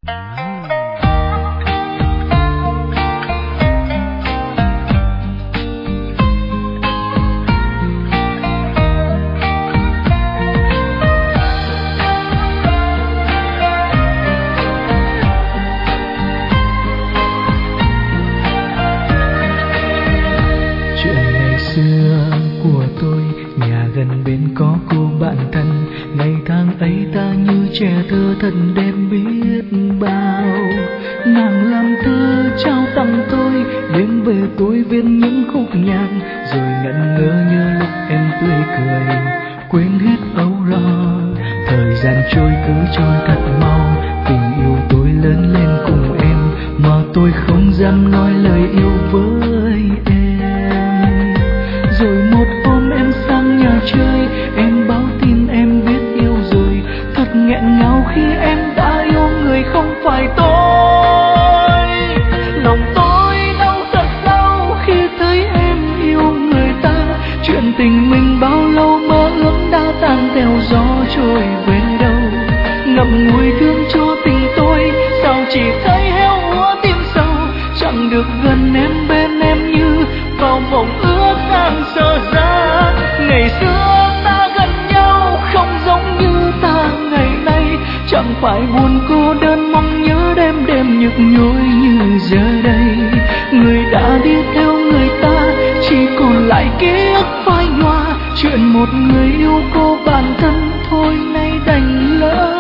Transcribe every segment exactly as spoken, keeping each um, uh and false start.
Thân đêm biết bao nàng làm thơ trao tặng tôi, đêm về tôi viết những khúc nhạc rồi ngẩn ngơ như lúc em tươi cười quên hết âu lo. Thời gian trôi cứ trôi thật mau, tình yêu tôi lớn lên cùng em mà tôi không dám nói lời yêu với em. Rồi một hôm em sang nhà chơi, em báo tin em biết yêu rồi, thật nghẹn ngào khi em đã yêu người không phải tôi. Lòng tôi đau thật đau khi thấy em yêu người ta, chuyện tình mình bao lâu mơ ước đã tan theo gió trôi về đâu. Ngậm ngùi thương cho tình tôi, sao chỉ thấy héo úa tim sâu, chẳng được gần em bên em như vào mộng ước đang dở dang. Ngày xưa ta gần nhau không giống như ta ngày nay, chẳng phải buồn cô đơn mong nhớ đêm đêm nhức nhối như giờ đây. Người đã đi theo người ta chỉ còn lại ký ức phai nhòa, chuyện một người yêu cô bản thân thôi nay đành lỡ.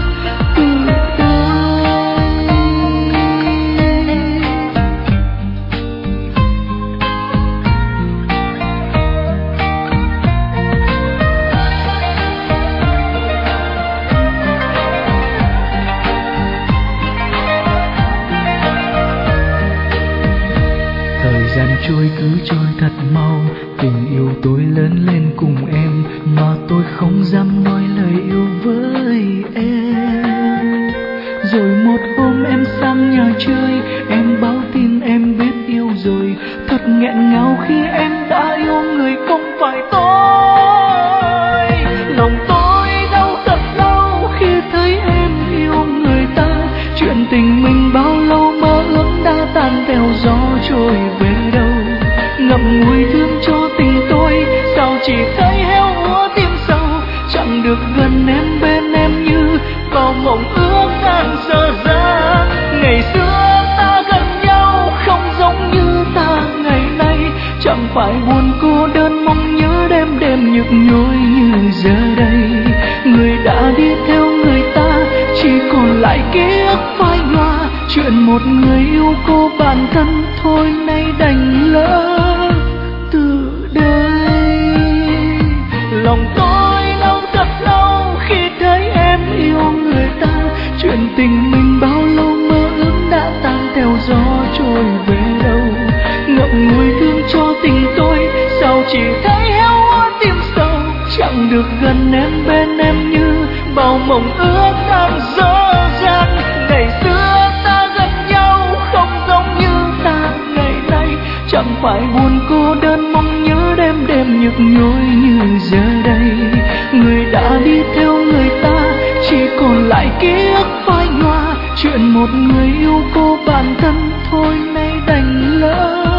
Trôi cứ trôi thật mau, tình yêu tôi lớn lên cùng em mà tôi không dám nói lời yêu với em. Rồi một hôm em sang nhà chơi, em báo tin em biết yêu rồi, thật nghẹn ngào khi em đã yêu người không phải tôi. Lòng tôi đau thật đau khi thấy em yêu người ta, chuyện tình mình bao lâu mơ ước đã tan theo gió trôi về đâu. Ngậm ngùi thương cho tình tôi, sao chỉ thấy héo úa tim sâu, chẳng được gần em bên em như vào mộng ước đang dở dang. Ngày xưa ta gần nhau không giống như ta ngày nay, chẳng phải buồn cô đơn mong nhớ đêm đêm nhức nhối như giờ đây. Người đã đi theo người ta chỉ còn lại ký ức phai nhòa, chuyện một người yêu cô bản thân thôi nay đành lỡ. Từ đây lòng tôi đau thật đau khi thấy em yêu người ta, chuyện tình mình bao lâu mơ ước đã tan theo gió trôi về đâu. Ngậm ngùi thương cho tình tôi, sao chỉ thấy héo úa tim sâu, chẳng được gần em bên em như bao mộng ước đang dở dang. Ngày xưa ta gần nhau không giống như ta ngày nay, chẳng phải buồn cô đơn mong nhớ đêm đêm nhức nhối như giờ đây. Người đã đi theo người ta chỉ còn lại ký ức phai nhòa, chuyện một người yêu cô bản thân thôi nay đành lỡ.